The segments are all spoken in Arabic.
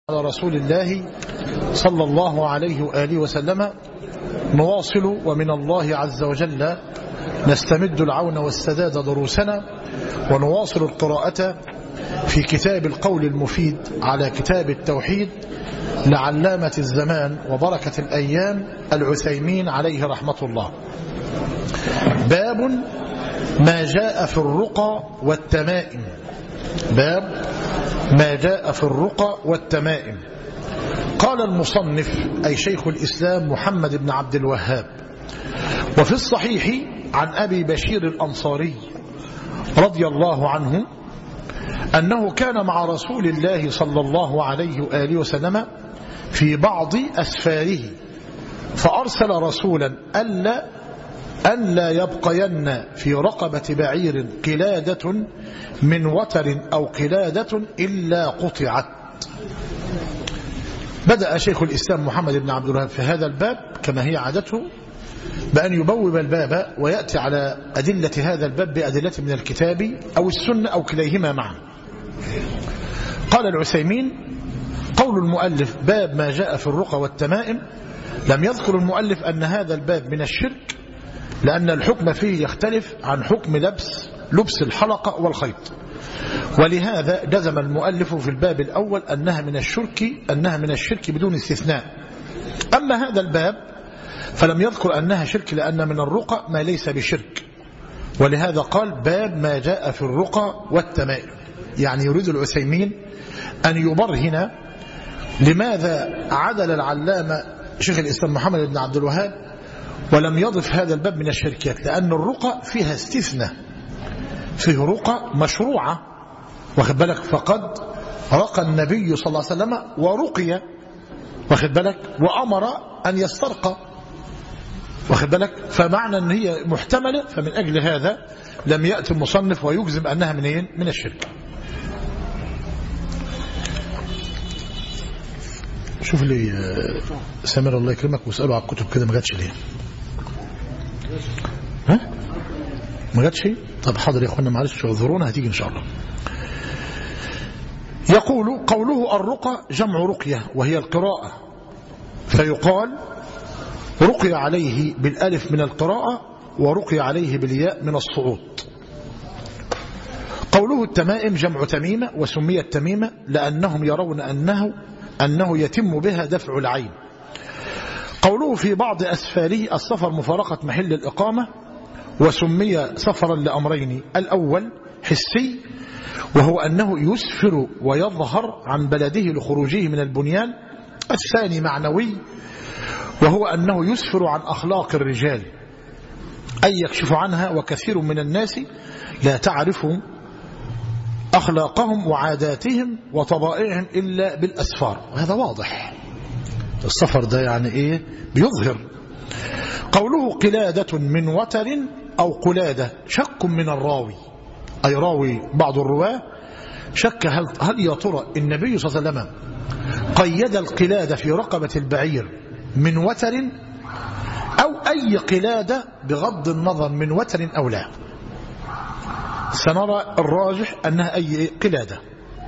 على رسول الله صلى الله عليه وآله وسلم. نواصل ومن الله عز وجل نستمد العون والسداد دروسنا، ونواصل القراءة في كتاب القول المفيد على كتاب التوحيد لعلامة الزمان وبركة الأيام العثيمين عليه رحمة الله. باب ما جاء في الرقى والتمائم. باب ما جاء في الرقى والتمائم. قال المصنف أي شيخ الإسلام محمد بن عبد الوهاب: وفي الصحيح عن أبي بشير الأنصاري رضي الله عنه أنه كان مع رسول الله صلى الله عليه وآله وسلم في بعض أسفاره، فأرسل رسولا ألا يبقين في رقبة بعير قلادة من وتر أو قلادة إلا قطعت. بدأ شيخ الإسلام محمد بن عبد الوهاب في هذا الباب كما هي عادته بأن يبوب الباب ويأتي على أدلة هذا الباب بأدلة من الكتاب أو السنة أو كليهما معا. قال العثيمين: قول المؤلف باب ما جاء في الرقى والتمائم، لم يذكر المؤلف أن هذا الباب من الشرك، لأن الحكم فيه يختلف عن حكم لبس الحلقة والخيط، ولهذا جزم المؤلف في الباب الأول أنها من الشرك بدون استثناء. أما هذا الباب فلم يذكر أنها شرك، لأن من الرقى ما ليس بشرك، ولهذا قال باب ما جاء في الرقى والتمائم. يعني يريد العثيمين أن يبرهن لماذا عدل العلامة شيخ الإسلام محمد بن عبد الوهاب ولم يضف هذا الباب من الشركات، لأن الرقى فيها استثناء، فيه رقى مشروعة، واخد بالك، فقد رقى النبي صلى الله عليه وسلم ورقي، واخد بالك، وأمر أن يسترقى، واخد بالك، فمعنى أن هي محتملة، فمن أجل هذا لم يأتي المصنف ويجزم أنها من الشرك. شوف لي سامر الله يكرمك واسأله على الكتب كده، ما جاتش ليه؟ ها؟ ما جاتش؟ طب حاضر يا اخوانا، معلش اعذرونا، هتيجي ان شاء الله. يقول: قوله الرقى جمع رقية وهي القراءة، فيقال رقي عليه بالالف من القراءة ورقي عليه بالياء من الصعود. قوله التمائم جمع تميمة، وسميت تميمة لأنهم يرون أنه يتم بها دفع العين. قوله في بعض أسفاره، السفر مفارقة محل الإقامة، وسمي سفرا لأمرين: الأول حسي، وهو أنه يسفر ويظهر عن بلده لخروجه من البنيان. الثاني معنوي، وهو أنه يسفر عن أخلاق الرجال، أي يكشف عنها، وكثير من الناس لا تعرف أخلاقهم وعاداتهم وطبائعهم إلا بالأسفار. وهذا واضح، السفر ده يعني إيه؟ بيظهر. قوله قلادة من وتر أو قلادة شك من الراوي، أي راوي بعض الرواة شك هل يا ترى النبي صلى الله عليه وسلم قيد القلادة في رقبة البعير من وتر أو أي قلادة بغض النظر من وتر أو لا. سنرى الراجح أنها أي قلادة.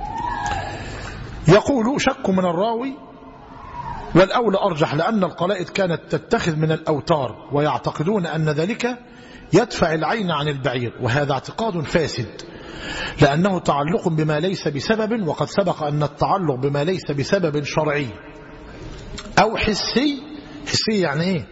يقول: شك من الراوي، والأولى أرجح، لأن القلائد كانت تتخذ من الأوتار، ويعتقدون أن ذلك يدفع العين عن البعير، وهذا اعتقاد فاسد، لأنه تعلق بما ليس بسبب، وقد سبق أن التعلق بما ليس بسبب شرعي أو حسي يعني إيه؟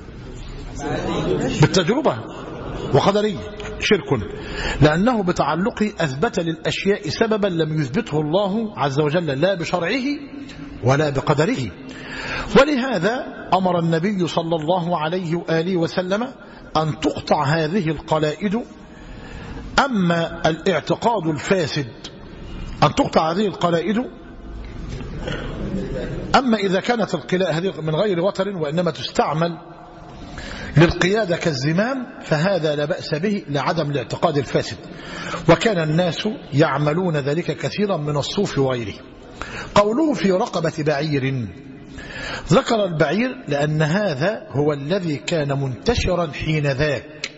بالتجربة، وقدري شرك، لأنه بتعلقه أثبت للأشياء سببا لم يثبته الله عز وجل لا بشرعه ولا بقدره. ولهذا أمر النبي صلى الله عليه وآله وسلم أن تقطع هذه القلائد. أما الاعتقاد الفاسد أن تقطع هذه القلائد، أما إذا كانت القلائد هذه من غير وتر وإنما تستعمل للقيادة كالزمام، فهذا لا بأس به لعدم الاعتقاد الفاسد، وكان الناس يعملون ذلك كثيرا من الصوف وغيره. قوله في رقبة بعير، ذكر البعير لأن هذا هو الذي كان منتشرا حين ذاك،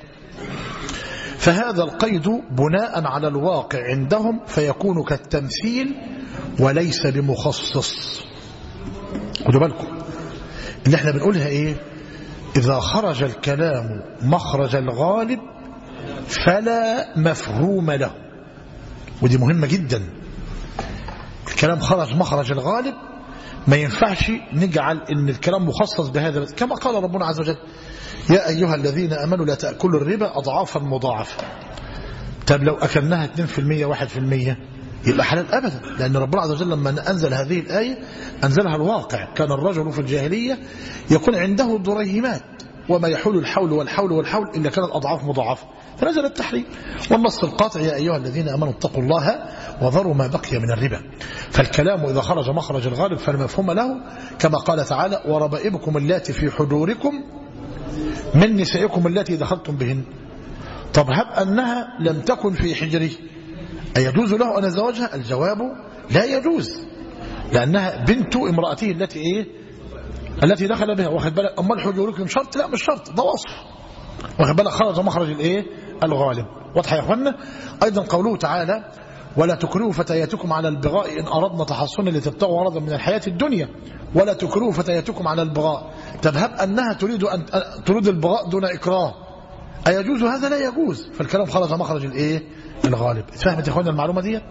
فهذا القيد بناء على الواقع عندهم فيكون كالتمثيل وليس بمخصص. خدوا بالكم اللي احنا بنقولها ايه؟ إذا خرج الكلام مخرج الغالب فلا مفهوم له. ودي مهمة جدا. الكلام خرج مخرج الغالب ما ينفعش نجعل ان الكلام مخصص بهذا بس. كما قال ربنا عز وجل يا أيها الذين أمنوا لا تأكلوا الربا أضعافا مضاعفة. طب لو أكلناها 2% 1% يبقى حلال أبدا، لأن ربنا عز وجل لما أنزل هذه الآية أنزلها الواقع. كان الرجل في الجاهلية يكون عنده دريهمات وما يحول الحول والحول والحول إلا كانت أضعاف مضاعفة، فنزل التحريم والنص القاطع يا أيها الذين أمنوا اتقوا الله وذروا ما بقي من الربا. فالكلام إذا خرج مخرج الغالب فلا مفهوم له، كما قال تعالى وربائبكم اللاتي في حجوركم من نسائكم اللاتي دخلتم بهن. طب هب أنها لم تكن في حجره أيجوز له أن يتزوجها؟ الجواب لا يجوز، لأنها بنت امرأته التي دخل بها. واخد بالك؟ أما حجوركم شرط؟ لا مش شرط، ده وصف. واخد بالك؟ خرج مخرج الغالب. واضح يا اخوانا؟ أيضا قوله تعالى ولا تكرهوا فتياتكم على البغاء إن أردنا تحصنا لتبتغوا عرضا من الحياة الدنيا ولا تكرهوا فتياتكم على البغاء. طب هب أنها تريد البغاء دون إكراه أيجوز هذا؟ لا يجوز. فالكلام خرج مخرج الغالب. فهمت يا اخوانا المعلومة دي؟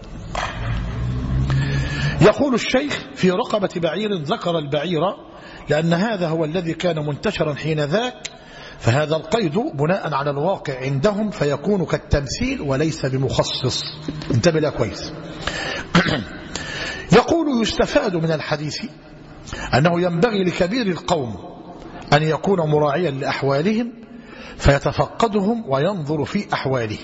يقول الشيخ في رقبة بعير ذكر البعير لأن هذا هو الذي كان منتشرا حين ذاك، فهذا القيد بناء على الواقع عندهم فيكون كالتمثيل وليس بمخصص. انتبه لها كويس. يقول يستفاد من الحديث أنه ينبغي لكبير القوم أن يكون مراعيا لأحوالهم فيتفقدهم وينظر في أحوالهم،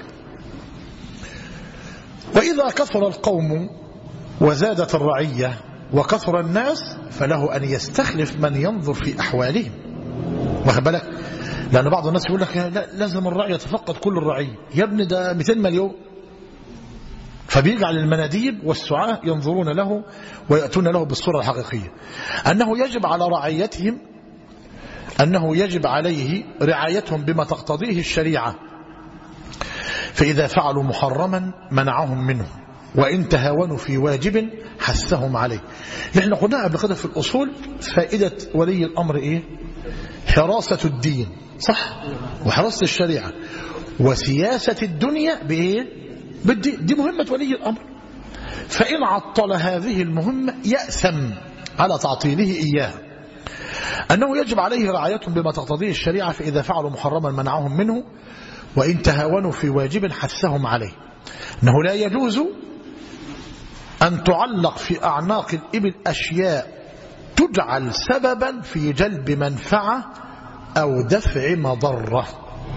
وإذا كثر القوم وزادت الرعية وكثر الناس فله أن يستخلف من ينظر في أحوالهم. واخد بالك؟ لأن بعض الناس يقول لك لا لازم الرعي يتفقد كل الرعية. يا ابني ده 200 مليون. فبيجعل المناديب والسعاة ينظرون له ويأتون له بالصورة الحقيقية. أنه يجب على رعيتهم أنه يجب عليه رعايتهم بما تقتضيه الشريعة، فإذا فعلوا محرما منعهم منه وإن تهاونوا في واجب حثهم عليه. نحن قلنا قبل كده في الأصول فائدة ولي الأمر حراسة الدين، صح؟ وحراسة الشريعة وسياسة الدنيا بالدين. دي مهمة ولي الأمر. فإن عطل هذه المهمة يأثم على تعطيله إياها. أنه يجب عليه رعايتهم بما تقتضيه الشريعة، فإذا فعلوا محرما منعهم منه وإن تهاونوا في واجب حثهم عليه. أنه لا يجوز أن تعلق في أعناق الإبل أشياء تجعل سببا في جلب منفعة أو دفع مضرة.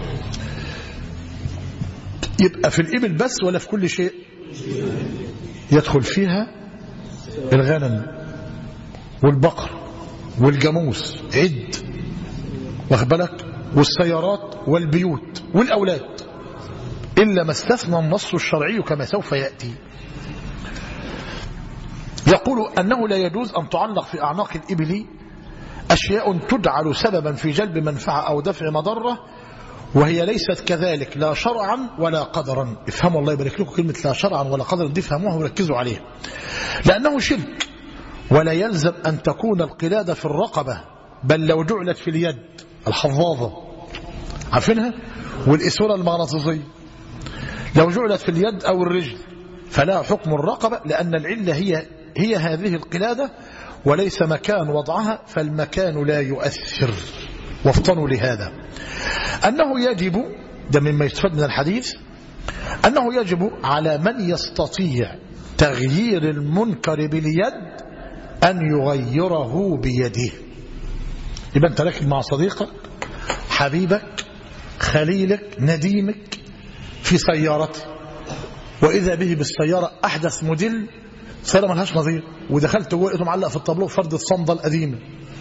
يبقى في الإبل بس ولا في كل شيء؟ يدخل فيها الغنم والبقر والجاموس عد، واخد بالك؟ والسيارات والبيوت والأولاد، إلا ما استثنى النص الشرعي كما سوف يأتي. يقول أنه لا يجوز أن تعلق في أعناق الإبل أشياء تجعل سببا في جلب منفعة أو دفع مضرة وهي ليست كذلك لا شرعا ولا قدرا. افهموا الله يبارك لكم كلمة لا شرعا ولا قدرا دي افهموها وركزوا عليها، لأنه شرك. ولا يلزم أن تكون القلادة في الرقبة، بل لو جعلت في اليد الحظاظة عارفينها والإسورة المغناطيسية لو جعلت في اليد أو الرجل فلا حكم الرقبة، لأن العلة هي هذه القلادة وليس مكان وضعها، فالمكان لا يؤثر. وافطنوا لهذا. أنه يجب، ده مما يستفاد من الحديث، أنه يجب على من يستطيع تغيير المنكر باليد أن يغيره بيده. يبقى أنت راكب مع صديقك حبيبك خليلك نديمك في سيارته، وإذا به بالسيارة أحدث موديل سيارة ملهاش نظير، ودخلت وقته معلق في الطابلوه فردة صندل قديمة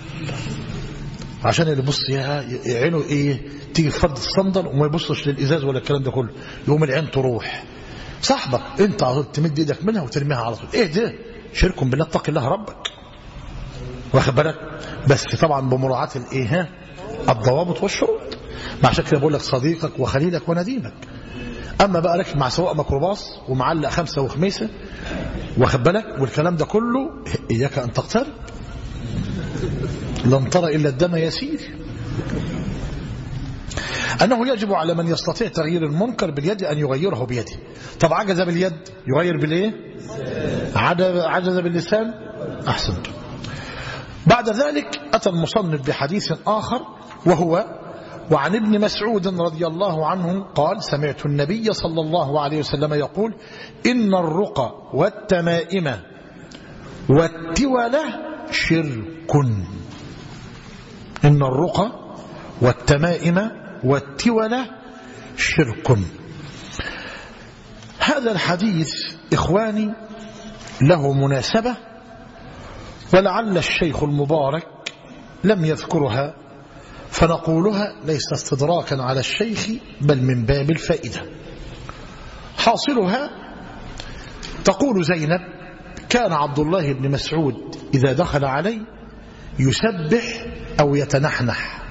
عشان اللي بص عينه تيجي في فردة الصندل وما يبصش للإزاز ولا الكلام ده كله، يقوم العين تروح. صاحبك انت تمد ايدك منها وترميها على طول. ده شرك بالله. اتق الله ربك، واخد بالك؟ بس طبعا بمراعاة الضوابط والشروط. عشان كده بقول لك صديقك وخليلك ونديمك أما بقى لك مع سواق ميكروباص ومعلق 5 وخميسة واخد بالك والكلام ده كله، إياك أن تقترب، لن ترى إلا الدم يسيل. أنه يجب على من يستطيع تغيير المنكر باليد أن يغيره بيده. طب عجز باليد يغير بالإيه؟ عجز باللسان. أحسنت. بعد ذلك أتى المصنف بحديث آخر وهو: وعن ابن مسعود رضي الله عنه قال: سمعت النبي صلى الله عليه وسلم يقول: إن الرقى والتمائم والتولة شرك. إن الرقى والتمائم والتولة شرك. هذا الحديث إخواني له مناسبة، ولعل الشيخ المبارك لم يذكرها، فنقولها ليس استدراكا على الشيخ بل من باب الفائدة. حاصلها: تقول زينب: كان عبد الله بن مسعود إذا دخل علي يسبح أو يتنحنح،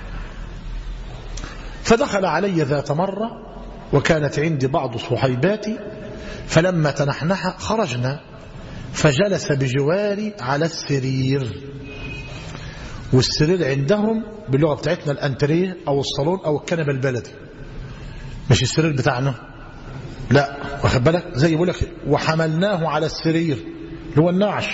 فدخل علي ذات مرة وكانت عندي بعض صحيباتي، فلما تنحنح خرجنا، فجلس بجواري على السرير، والسرير عندهم باللغة بتاعتنا الأنتريه أو الصالون أو الكنبة البلدي، مش السرير بتاعنا، لا، واخد بالك، زي يقول لك وحملناه على السرير اللي هو النعش.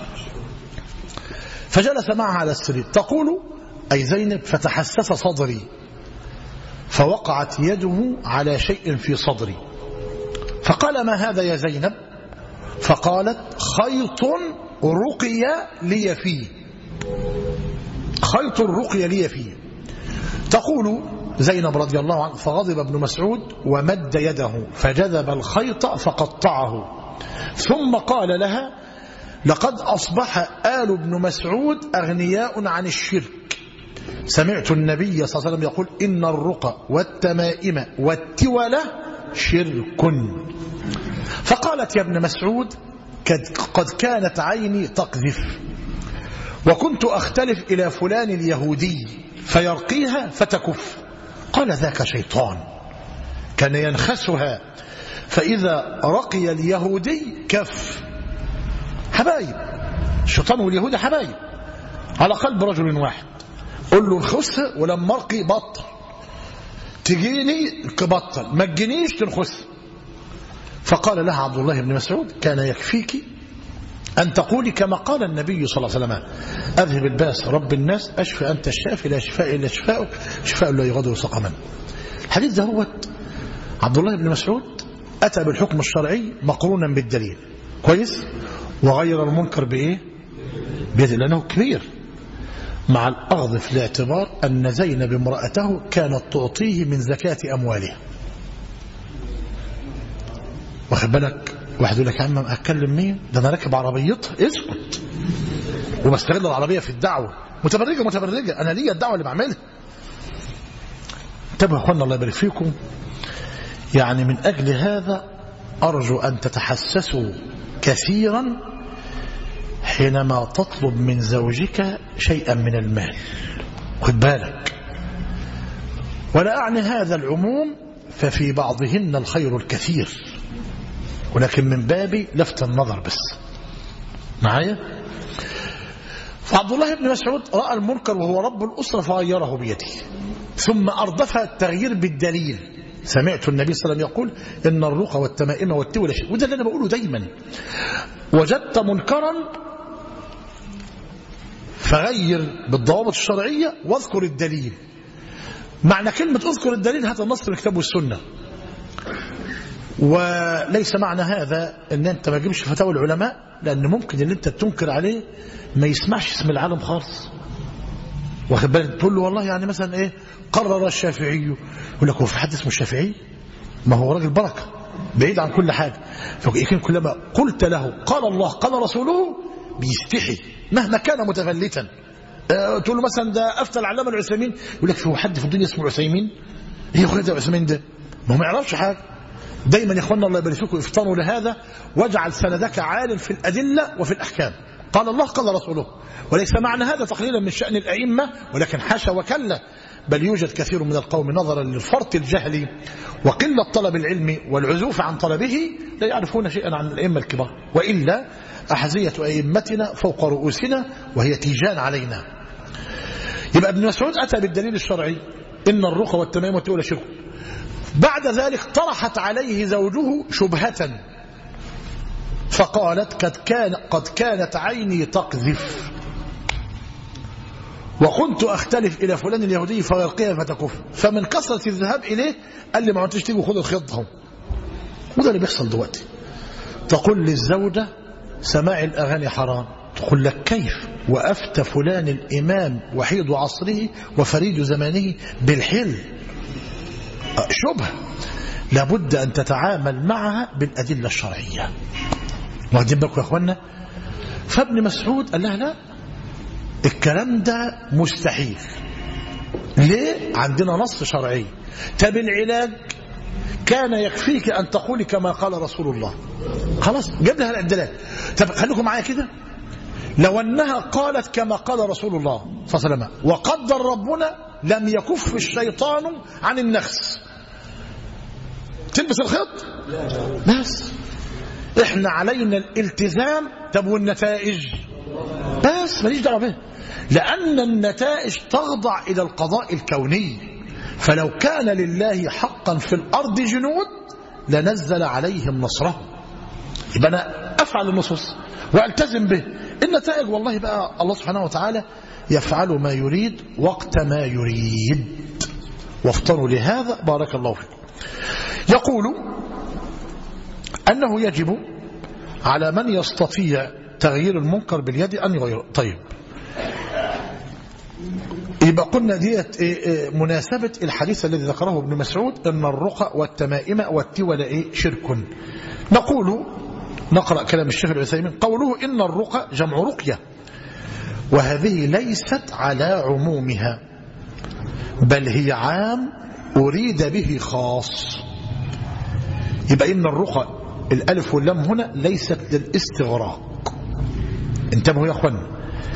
فجلس معها على السرير. تقول أي زينب: فتحسس صدري، فوقعت يده على شيء في صدري، فقال: ما هذا يا زينب؟ فقالت: خيط رقي لي فيه، خيط رقي لي فيه. تقول زينب رضي الله عنها: فغضب ابن مسعود ومد يده فجذب الخيط فقطعه، ثم قال لها: لقد أصبح آل ابن مسعود أغنياء عن الشرك. سمعت النبي صلى الله عليه وسلم يقول: إن الرقى والتمائم والتولة شرك. فقالت: يا ابن مسعود، قد كانت عيني تقذف، وكنت أختلف إلى فلان اليهودي فيرقيها فتكف. قال: ذاك شيطان كان ينخسها، فإذا رقي اليهودي كف. حبايب، الشيطان واليهودي حبايب على قلب رجل واحد. قل له انخسها، ولما ارقي بطل، تجيني تبطل، ما تجينيش تنخس. فقال لها عبد الله بن مسعود: كان يكفيك أن تقولي كما قال النبي صلى الله عليه وسلم: أذهب الباس رب الناس، أشفى أنت الشافي، لا شفاء إلا شفاءك، شفاء لا يغادر سقما. الحديث ده هو عبد الله بن مسعود أتى بالحكم الشرعي مقرونا بالدليل، كويس، وغير المنكر بإيه؟ بيده، لأنه كبير، مع الأخذ في الاعتبار أن زينب امرأته كانت تعطيه من زكاة أموالها. واخد بالك؟ واحد يقول لك: يا عم أتكلم مين؟ ده أنا راكب عربيتها، اسكت، وبستغل العربية في الدعوة. متبرجة، أنا ليا الدعوة اللي بعملها. انتبهوا يا أخوانا، الله يبارك فيكم. يعني من أجل هذا أرجو أن تتحسسوا كثيرا حينما تطلب من زوجك شيئا من المال. خد بالك، ولا أعني هذا العموم، ففي بعضهن الخير الكثير، ولكن من باب لفت النظر بس معايا. فعبد الله بن مسعود رأى المنكر وهو رب الأسرة فغيره بيده، ثم أردف التغيير بالدليل. سمعت النبي صلى الله عليه وسلم يقول: إن الرقى والتمائم والتولة شرك. وده اللي أنا بقوله دايما: وجدت منكرا فغير بالضوابط الشرعية واذكر الدليل. معنى كلمة اذكر الدليل هذا النص في الكتاب والسنة، وليس معنى هذا ان انت ما تجيبش فتاوى العلماء، لان ممكن اللي انت تنكر عليه ما يسمعش اسم العالم خالص. واخد بالك؟ تقول له والله يعني مثلا ايه قرر الشافعي، يقول لك هو في حد اسمه الشافعي؟ ما هو راجل بركه بعيد عن كل حاجه. فيمكن كلما قلت له قال الله قال رسوله بيستحي مهما كان متفلتا. تقول له مثلا ده افتى العلامه العثيمين، يقول لك هو حد في الدنيا اسمه عثيمين؟ ايه اخويا ده عثيمين ده؟ ما هو ما يعرفش حاجه. دايما يا اخوانا الله يبارك فيكم افطنوا لهذا، واجعل سندك عال في الادله وفي الاحكام. قال الله قال رسوله، وليس معنى هذا تقليلا من شأن الأئمة، ولكن حاشا وكلا، بل يوجد كثير من القوم نظرا للفرط الجهلي وقلة طلب العلم والعزوف عن طلبه لا يعرفون شيئا عن الأئمة الكبار، وإلا أحذية أئمتنا فوق رؤوسنا وهي تيجان علينا. يبقى ابن مسعود أتى بالدليل الشرعي إن الرقى والتمائم والتولى شرك. بعد ذلك طرحت عليه زوجه شبهة فقالت قد كانت عيني تقذف وكنت أختلف إلى فلان اليهودي فيلقيها فتكف، فمن كثرة الذهاب إليه قال لي ما عدتش تيجوا خدوا الخيط. وده اللي بيحصل دلوقتي. تقول للزوجة سماع الأغاني حرام، تقول لك كيف وأفتى فلان الإمام وحيد عصره وفريد زمانه بالحل. شبهة لابد أن تتعامل معها بالأدلة الشرعية. واخدين بالكم يا أخوانا؟ فابن مسعود قال لها لا، الكلام ده مستحيل. ليه؟ عندنا نص شرعي. طب العلاج كان يكفيك أن تقولي كما قال رسول الله. خلاص جاب لها الدلالة. طب خليكم معايا كده، لو أنها قالت كما قال رسول الله صلى الله عليه وسلم وقدر ربنا لم يكف الشيطان عن النخس، تلبس الخيط؟ بس احنا علينا الالتزام. طب والنتائج؟ بس ماليش دعوه بها، لأن النتائج تخضع إلى القضاء الكوني. فلو كان لله حقا في الأرض جنود لنزل عليهم نصره. يبقى أنا أفعل النصوص وألتزم به. النتائج والله بقى الله سبحانه وتعالى يفعل ما يريد وقت ما يريد. وافطنوا لهذا بارك الله فيكم. يقول أنه يجب على من يستطيع تغيير المنكر باليد أن يغيره. طيب يبقى قلنا ديت مناسبة الحديث الذي ذكره ابن مسعود أن الرقى والتمائم والتولى شرك. نقرأ كلام الشيخ العثيمين قوله إن الرقى جمع رقية، وهذه ليست على عمومها بل هي عام أريد به خاص. يبقى إن الرقى الألف واللام هنا ليست للاستغراق، انتبهوا يا أخوان،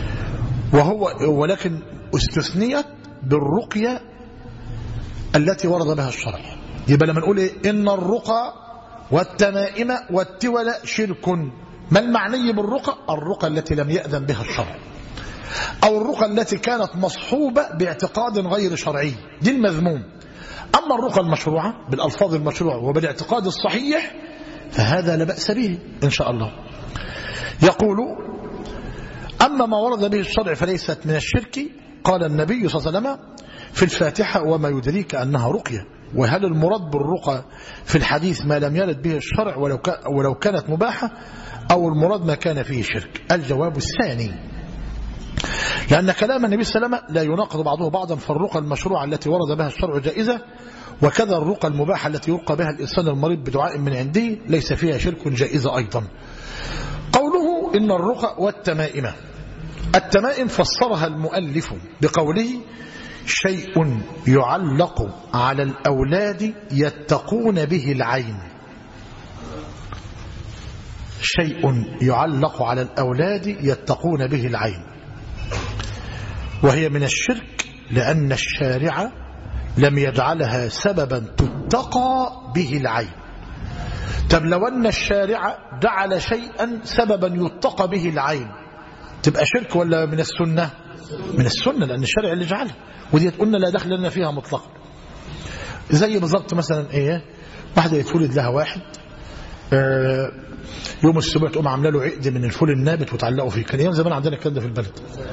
ولكن استثنيت بالرقية التي ورد بها الشرع. يبقى لما نقول إن الرقى والتمائم والتولى شرك، ما المعني بالرقى؟ الرقى التي لم يأذن بها الشرع، أو الرقى التي كانت مصحوبة باعتقاد غير شرعي، دي المذموم. أما الرقى المشروعة بالألفاظ المشروعة وبالاعتقاد الصحيح فهذا لا بأس به إن شاء الله. يقول أما ما ورد به الشرع فليست من الشرك. قال النبي صلى الله عليه وسلم في الفاتحة وما يدريك أنها رقية. وهل المراد بالرقى في الحديث ما لم يرد به الشرع ولو كانت مباحة، أو المراد ما كان فيه شرك؟ الجواب الثاني، لأن كلام النبي صلى الله عليه وسلم لا يناقض بعضه بعضا. فالرقى المشروعة التي ورد بها الشرع جائزة، وكذا الرقى المباحة التي يرقى بها الإنسان المريض بدعاء من عنده ليس فيها شرك جائزة أيضا. قوله إن الرقى والتمائم، التمائم فسرها المؤلف بقوله شيء يعلق على الأولاد يتقون به العين. شيء يعلق على الأولاد يتقون به العين، وهي من الشرك لأن الشارع لم يجعلها سببا تتقى به العين. طب لو أن الشارع جعل شيئا سببا يتقى به العين تبقى شرك ولا من السنة؟ من السنة، لأن الشارع اللي جعلها، ودي قلنا لا دخل لنا فيها مطلقا. زي بالظبط مثلا واحدة يتولد لها واحد يوم السبت تقوم عامله له عقد من الفول النابت وتعلقه فيه. كان ايام زمان عندنا الكلام ده في البلد،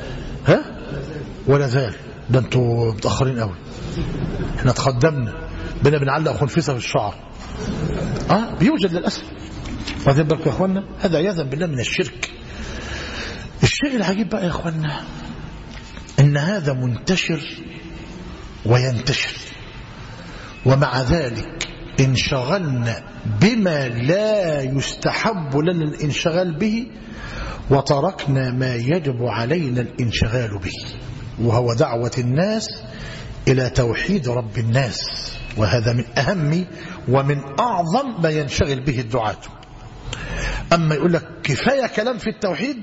ولا زال. ده انتوا متأخرين قوي، احنا تقدمنا بنا بنعلق خنفسة في الشعر. بيوجد للأسف. واخدين بالكم يا اخوانا؟ هذا عياذا بالله من الشرك. الشيء العجيب بقى يا اخوانا ان هذا منتشر وينتشر، ومع ذلك انشغلنا بما لا يستحب لنا الانشغال به، وتركنا ما يجب علينا الانشغال به، وهو دعوة الناس إلى توحيد رب الناس. وهذا من أهم ومن أعظم ما ينشغل به الدعاة. أما يقول لك كفاية كلام في التوحيد،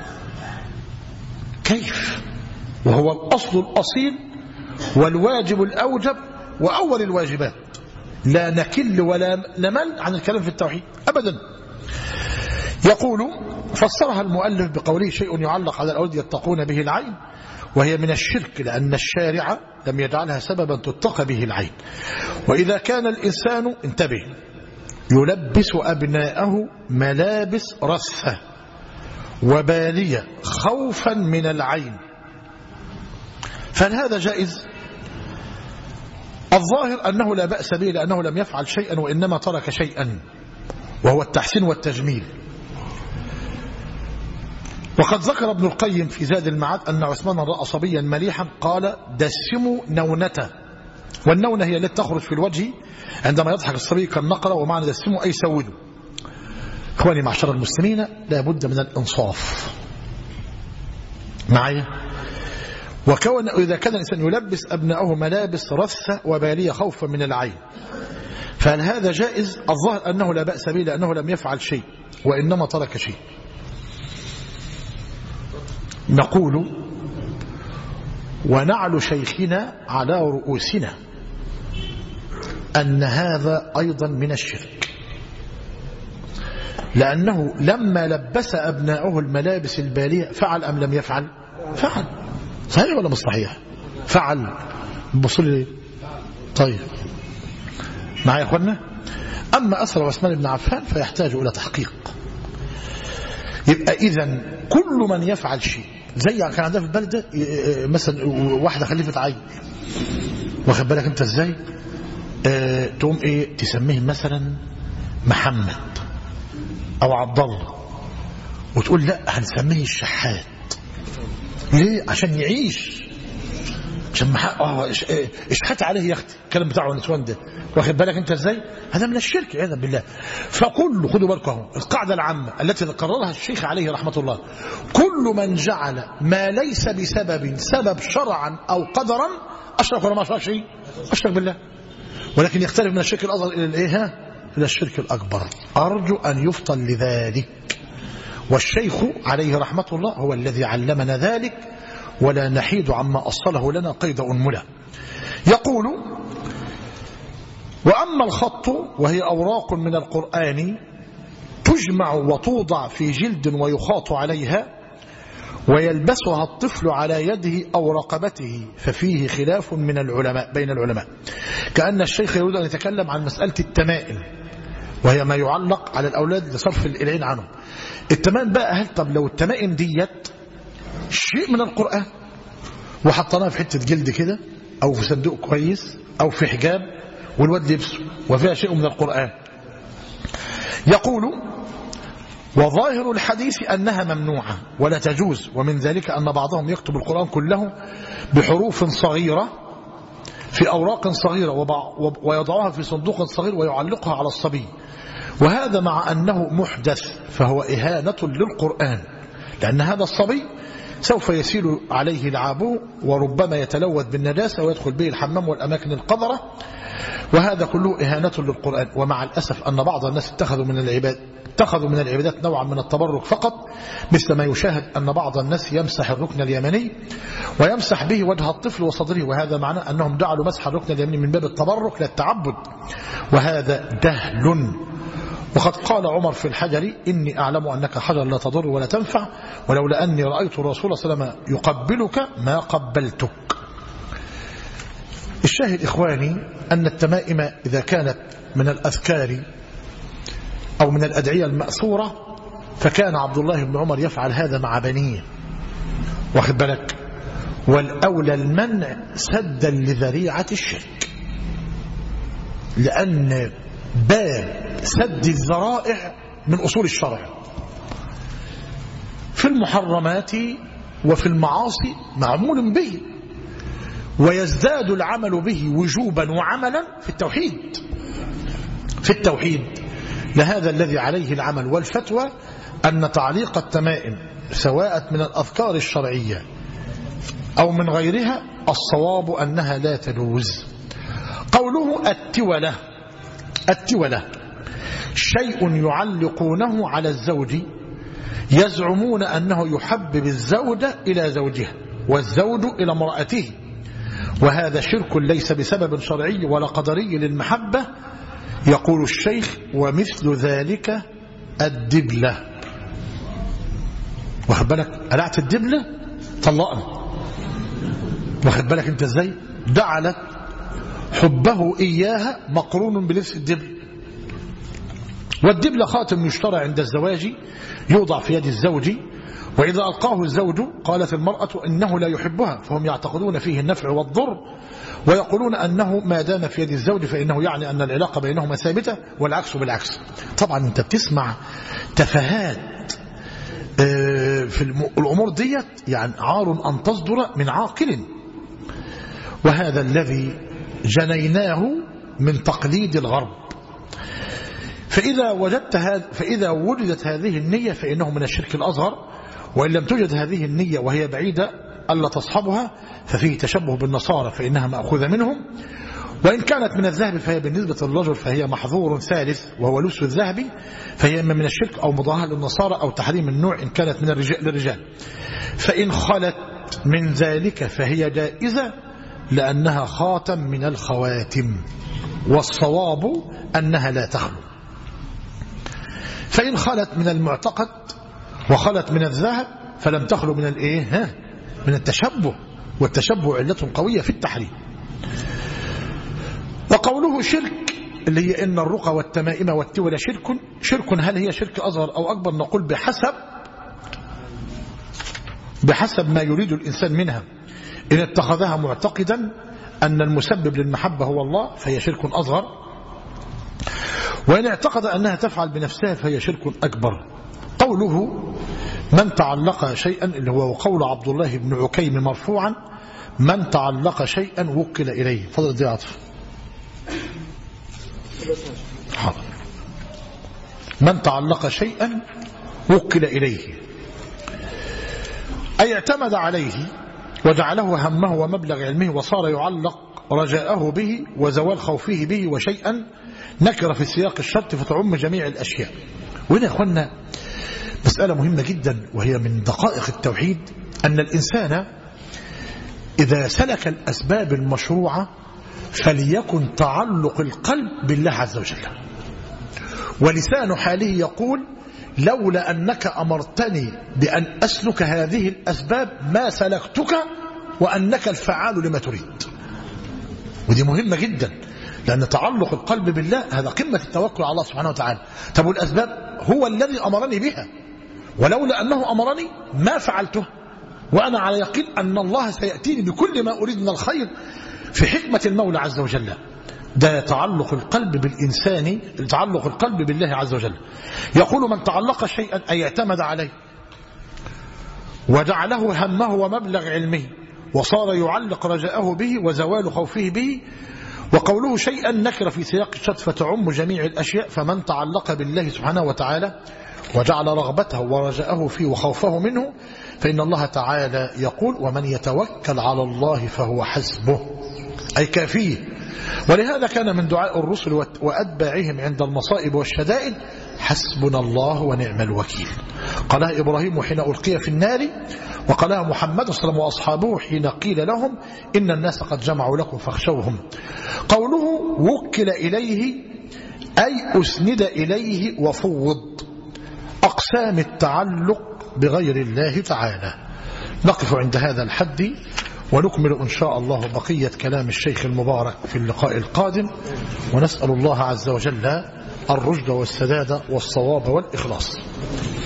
كيف وهو الأصل الأصيل والواجب الأوجب وأول الواجبات؟ لا نكل ولا نمل عن الكلام في التوحيد أبدا. يقول فسرها المؤلف بقوله شيء يعلق على الأولاد يتقون به العين، وهي من الشرك لأن الشارع لم يجعلها سببا تتقى به العين. وإذا كان الإنسان انتبه يلبس أبناءه ملابس رثة وبالية خوفا من العين، فهل هذا جائز؟ الظاهر أنه لا بأس به لأنه لم يفعل شيئا وإنما ترك شيئا، وهو التحسين والتجميل. وقد ذكر ابن القيم في زاد المعاد أن عثمان رأى صبيا مليحا قال دسموا نونته، والنونة هي التي تخرج في الوجه عندما يضحك الصبي كالنقرة، ومعنى دسموا أي سودوا. إخواني معشر المسلمين، لا بد من الإنصاف معي. وكون إذا كان الإنسان يلبس أبنائه ملابس رثة وبالية خوفا من العين، فهل هذا جائز؟ الظاهر أنه لا بأس به لأنه لم يفعل شيء وإنما ترك شيء. نقول ونعل شيخنا على رؤوسنا أن هذا أيضا من الشرك، لأنه لما لبس أبناؤه الملابس البالية فعل أم لم يفعل؟ فعل. صحيح ولا مش صحيح؟ فعل. بصوا لي. طيب معي يا اخوانا. أما أسر عثمان بن عفان فيحتاج إلى تحقيق. يبقى إذن كل من يفعل شيء زي كان عندنا في البلدة مثلا واحدة خليفة عيل، واخد بالك انت ازاي؟ تقوم ايه تسميه مثلا محمد او عبد الله، وتقول لا هنسميه الشحات. ليه؟ عشان يعيش، عشان اشحت عليه يا اختي الكلام بتاعه النسوان ده، واخد بالك انت ازاي؟ هذا من الشرك عياذا بالله. فكل خدوا بالكم اهو القاعده العامه التي قررها الشيخ عليه رحمه الله، كل من جعل ما ليس بسبب سبب شرعا او قدرا اشرك ولا ما اشرك شيء؟ اشرك بالله. ولكن يختلف من الشرك الاصغر الى الايه؟ الى الشرك الاكبر. ارجو ان يفطن لذلك، والشيخ عليه رحمه الله هو الذي علمنا ذلك، ولا نحيد عما أصله لنا قيد أنملة. يقول وأما الخط وهي أوراق من القرآن تجمع وتوضع في جلد ويخاط عليها ويلبسها الطفل على يده أو رقبته، ففيه خلاف من العلماء بين العلماء. كأن الشيخ يريد أن يتكلم عن مسألة التمائم، وهي ما يعلق على الأولاد لصرف العين عنهم. التمائم بقى، هل طب لو التمائم ديت شيء من القرآن وحطناها في حتة جلد كده أو في صندوق كويس أو في حجاب والواد لبسه وفيها شيء من القرآن، يقول وظاهر الحديث أنها ممنوعة ولا تجوز، ومن ذلك أن بعضهم يكتب القرآن كله بحروف صغيرة في أوراق صغيرة ويضعها في صندوق صغير ويعلقها على الصبي، وهذا مع أنه محدث فهو إهانة للقرآن، لأن هذا الصبي سوف يسيل عليه لعابه وربما يتلوث بالنجاسة ويدخل به الحمام والأماكن القذرة، وهذا كله إهانة للقرآن. ومع الأسف أن بعض الناس اتخذوا من العبادات نوعا من التبرك فقط، مثل ما يشاهد أن بعض الناس يمسح الركن اليمني ويمسح به وجه الطفل وصدره، وهذا معناه أنهم جعلوا مسح الركن اليمني من باب التبرك لا التعبد، وهذا دهل. وقد قال عمر في الحجر إني أعلم أنك حجر لا تضر ولا تنفع، ولولا أني رأيت الرسول صلى الله عليه وسلم يقبلك ما قبلتك. الشاهد إخواني أن التمائم إذا كانت من الأذكار أو من الأدعية المأثورة فكان عبد الله بن عمر يفعل هذا مع بنيه، واخد بالك، والأولى المنع سدا لذريعة الشرك، لأن باب سد الذرائع من أصول الشرع في المحرمات وفي المعاصي معمول به، ويزداد العمل به وجوبا وعملا في التوحيد. لهذا الذي عليه العمل والفتوى أن تعليق التمائم سواء من الأذكار الشرعية أو من غيرها الصواب أنها لا تجوز. قوله التولة شيء يعلقونه على الزوج، يزعمون أنه يحبب الزوجة إلى زوجها والزوج إلى امرأته، وهذا شرك ليس بسبب شرعي ولا قدري للمحبة. يقول الشيخ: ومثل ذلك الدبلة. واخد بالك؟ قلعت الدبلة طلقنا. واخد بالك انت ازاي؟ جعلت حبه إياها مقرون بلبس الدبل. والدبل خاتم يشترى عند الزواج، يوضع في يد الزوج، وإذا ألقاه الزوج قالت المرأة إنه لا يحبها، فهم يعتقدون فيه النفع والضر، ويقولون أنه ما دام في يد الزوج فإنه يعني أن العلاقة بينهما ثابتة، والعكس بالعكس. طبعا أنت بتسمع تفاهات في الأمور ديت، يعني عار أن تصدر من عاقل. وهذا الذي جنيناه من تقليد الغرب. فإذا وجدت هذه النية فإنه من الشرك الأصغر، وإن لم توجد هذه النية وهي بعيدة ألا تصحبها ففيه تشبه بالنصارى فإنها مأخوذة منهم. وإن كانت من الذهب فهي بالنسبة للرجل فهي محظور ثالث وهو لبس الذهب، فهي إما من الشرك أو مضاهاة للنصارى أو تحريم النوع إن كانت من الرجال للرجال. فإن خلت من ذلك فهي جائزة لأنها خاتم من الخواتم، والصواب أنها لا تخلو. فإن خلت من المعتقد وخلت من الذهب فلم تخلو من الايه؟ من التشبه، والتشبه علة قوية في التحريم. وقوله شرك اللي هي إن الرقى والتمائم والتولى شرك، هل هي شرك أصغر أو أكبر؟ نقول بحسب ما يريد الإنسان منها. إن اتخذها معتقدا أن المسبب للمحبة هو الله فهي شرك أصغر، وإن اعتقد أنها تفعل بنفسها فهي شرك أكبر. قوله من تعلق شيئا اللي هو وقول عبد الله بن عكيم مرفوعا: من تعلق شيئا وكل إليه. فضل دي عطف. حاضر. من تعلق شيئا وكل إليه، أي اعتمد عليه وجعله همه ومبلغ علمه، وصار يعلق رجاءه به وزوال خوفه به، وشيئا نكر في سياق الشرط فتعم جميع الأشياء. وهنا يا أخوانا مسألة مهمة جدا، وهي من دقائق التوحيد، أن الإنسان إذا سلك الأسباب المشروعة فليكن تعلق القلب بالله عز وجل. ولسان حاله يقول: لولا أنك أمرتني بأن أسلك هذه الأسباب ما سلكتك، وأنك الفعال لما تريد. ودي مهمة جدا، لأن تعلق القلب بالله هذا قمة التوكل على الله سبحانه وتعالى. طب والأسباب؟ هو الذي أمرني بها، ولولا أنه أمرني ما فعلته، وأنا على يقين أن الله سيأتيني بكل ما أريد من الخير في حكمة المولى عز وجل. ده تعلق القلب بالإنسان، تعلق القلب بالله عز وجل. يقول: من تعلق شيئا أي اعتمد عليه وجعله همه ومبلغ علمه، وصار يعلق رجاءه به وزوال خوفه به. وقوله شيئا نكر في سياق الشرط فتعم جميع الأشياء. فمن تعلق بالله سبحانه وتعالى وجعل رغبته ورجاءه فيه وخوفه منه، فإن الله تعالى يقول: ومن يتوكل على الله فهو حسبه، أي كافيه. ولهذا كان من دعاء الرسل وأتباعهم عند المصائب والشدائد: حسبنا الله ونعم الوكيل. قالها إبراهيم حين ألقي في النار، وقالها محمد صلى الله عليه وسلم وأصحابه حين قيل لهم إن الناس قد جمعوا لكم فاخشوهم. قوله وكل إليه أي أسند إليه وفوض، أقسام التعلق بغير الله تعالى. نقف عند هذا الحد ونكمل إن شاء الله بقية كلام الشيخ المبارك في اللقاء القادم، ونسأل الله عز وجل الرشد والسداد والصواب والإخلاص.